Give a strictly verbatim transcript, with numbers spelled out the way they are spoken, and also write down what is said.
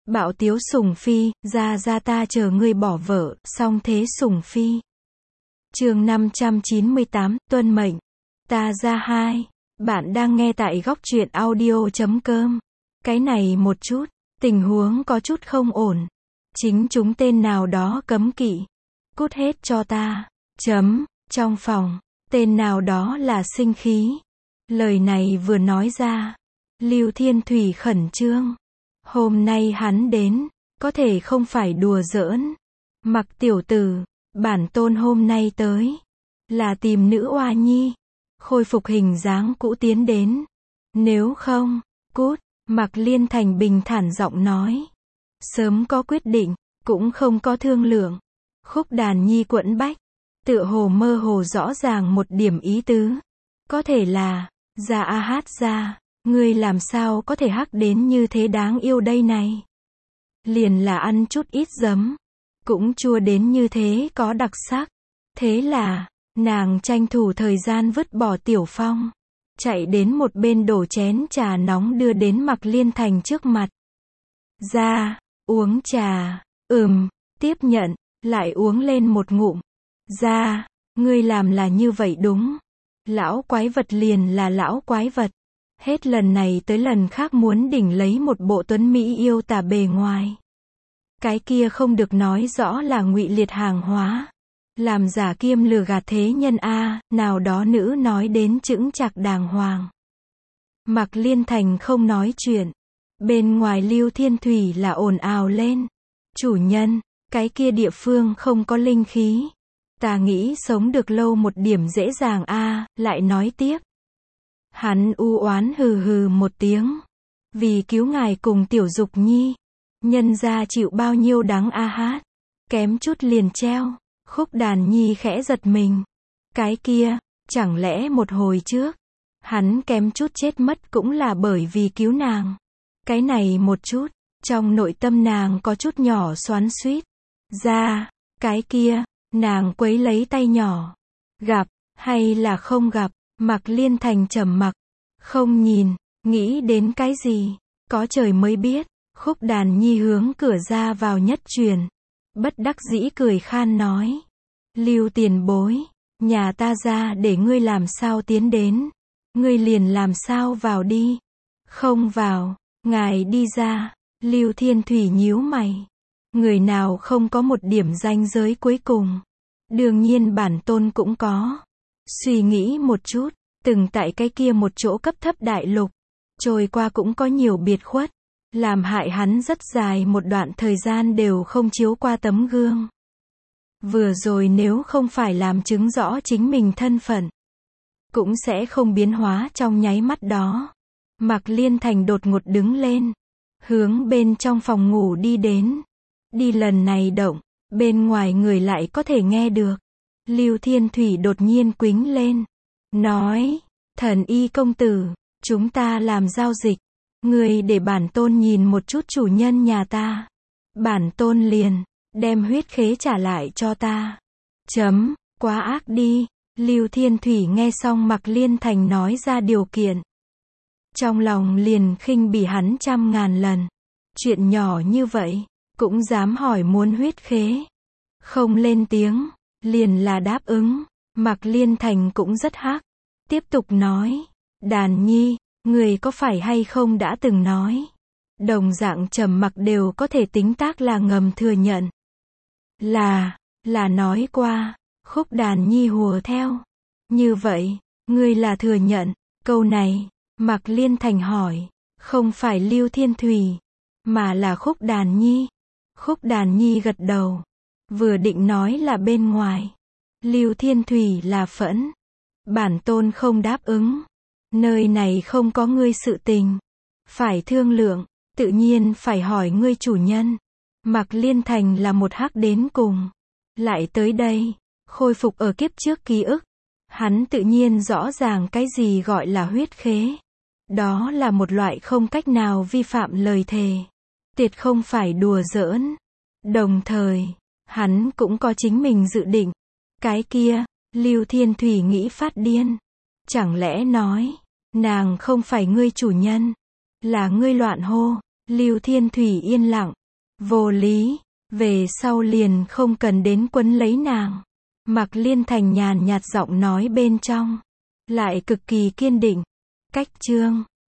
Bạo tiếu Sùng Phi, ra ra ta chờ ngươi bỏ vợ, song thế Sùng Phi. Chương năm trăm chín mươi tám, tuân mệnh. Ta ra hai. Bạn đang nghe tại góc truyện audio chấm com. Cái này một chút, tình huống có chút không ổn. Chính chúng tên nào đó cấm kỵ. Cút hết cho ta. Chấm, trong phòng, tên nào đó là sinh khí. Lời này vừa nói ra, Lưu Thiên Thủy khẩn trương. Hôm nay hắn đến, có thể không phải đùa giỡn. Mặc tiểu tử, bản tôn hôm nay tới, là tìm nữ oa nhi, khôi phục hình dáng cũ tiến đến. Nếu không, cút, Mặc Liên Thành bình thản giọng nói. Sớm có quyết định, cũng không có thương lượng. Khúc Đàn Nhi quẫn bách, tựa hồ mơ hồ rõ ràng một điểm ý tứ. Có thể là, ra a hát ra, ngươi làm sao có thể hắc đến như thế đáng yêu đây này. Liền là ăn chút ít giấm, cũng chua đến như thế có đặc sắc. Thế là, nàng tranh thủ thời gian vứt bỏ Tiểu Phong, chạy đến một bên đổ chén trà nóng đưa đến Mặc Liên Thành trước mặt. Ra, uống trà, ừm, tiếp nhận, lại uống lên một ngụm. Ra, ngươi làm là như vậy đúng. Lão quái vật liền là lão quái vật. Hết lần này tới lần khác muốn đỉnh lấy một bộ tuấn mỹ yêu tả bề ngoài. Cái kia không được nói rõ là ngụy liệt hàng hóa. Làm giả kiêm lừa gạt thế nhân a, nào đó nữ nói đến chững chạc đàng hoàng. Mặc Liên Thành không nói chuyện. Bên ngoài Lưu Thiên Thủy là ồn ào lên. Chủ nhân, cái kia địa phương không có linh khí. Ta nghĩ sống được lâu một điểm dễ dàng a, lại nói tiếp. Hắn u oán hừ hừ một tiếng. Vì cứu ngài cùng Tiểu Dục Nhi, nhân gia chịu bao nhiêu đắng a hát. Kém chút liền treo. Khúc Đàn Nhi khẽ giật mình. Cái kia, chẳng lẽ một hồi trước, hắn kém chút chết mất cũng là bởi vì cứu nàng. Cái này một chút, trong nội tâm nàng có chút nhỏ xoắn xuýt. Ra, cái kia, nàng quấy lấy tay nhỏ. Gặp, hay là không gặp, Mặc Liên Thành trầm mặc. Không nhìn, nghĩ đến cái gì, có trời mới biết. Khúc Đàn Nhi hướng cửa ra vào nhất truyền. Bất đắc dĩ cười khan nói. Lưu tiền bối, nhà ta ra để ngươi làm sao tiến đến. Ngươi liền làm sao vào đi. Không vào, ngài đi ra. Lưu Thiên Thủy nhíu mày. Người nào không có một điểm ranh giới cuối cùng. Đương nhiên bản tôn cũng có. Suy nghĩ một chút, từng tại cái kia một chỗ cấp thấp đại lục, trôi qua cũng có nhiều biệt khuất. Làm hại hắn rất dài một đoạn thời gian đều không chiếu qua tấm gương. Vừa rồi nếu không phải làm chứng rõ chính mình thân phận, cũng sẽ không biến hóa trong nháy mắt đó. Mặc Liên Thành đột ngột đứng lên, hướng bên trong phòng ngủ đi đến. Đi lần này động, bên ngoài người lại có thể nghe được. Lưu Thiên Thủy đột nhiên quính lên, nói, Thần Y công tử, chúng ta làm giao dịch. Người để bản tôn nhìn một chút chủ nhân nhà ta. Bản tôn liền, đem huyết khế trả lại cho ta. Chấm, quá ác đi. Lưu Thiên Thủy nghe xong Mặc Liên Thành nói ra điều kiện. Trong lòng liền khinh bỉ hắn trăm ngàn lần. Chuyện nhỏ như vậy, cũng dám hỏi muốn huyết khế. Không lên tiếng, liền là đáp ứng. Mặc Liên Thành cũng rất hắc. Tiếp tục nói, Đàn Nhi, người có phải hay không đã từng nói. Đồng dạng trầm mặc đều có thể tính tác là ngầm thừa nhận. Là, là nói qua. Khúc Đàn Nhi hùa theo. Như vậy, ngươi là thừa nhận. Câu này, Mặc Liên Thành hỏi, không phải Lưu Thiên Thủy, mà là Khúc Đàn Nhi. Khúc Đàn Nhi gật đầu. Vừa định nói là bên ngoài. Lưu Thiên Thủy là phẫn. Bản tôn không đáp ứng. Nơi này không có ngươi sự tình. Phải thương lượng, tự nhiên phải hỏi ngươi chủ nhân. Mặc Liên Thành là một hắc đến cùng. Lại tới đây, khôi phục ở kiếp trước ký ức. Hắn tự nhiên rõ ràng cái gì gọi là huyết khế. Đó là một loại không cách nào vi phạm lời thề. Tuyệt không phải đùa giỡn. Đồng thời, hắn cũng có chính mình dự định. Cái kia, Lưu Thiên Thủy nghĩ phát điên. Chẳng lẽ nói, nàng không phải ngươi chủ nhân, là ngươi loạn hô. Lưu Thiên Thủy yên lặng, Vô lý, về sau liền không cần đến quấn lấy nàng. Mạc Liên Thành nhàn nhạt giọng nói bên trong, lại cực kỳ kiên định. Cách chương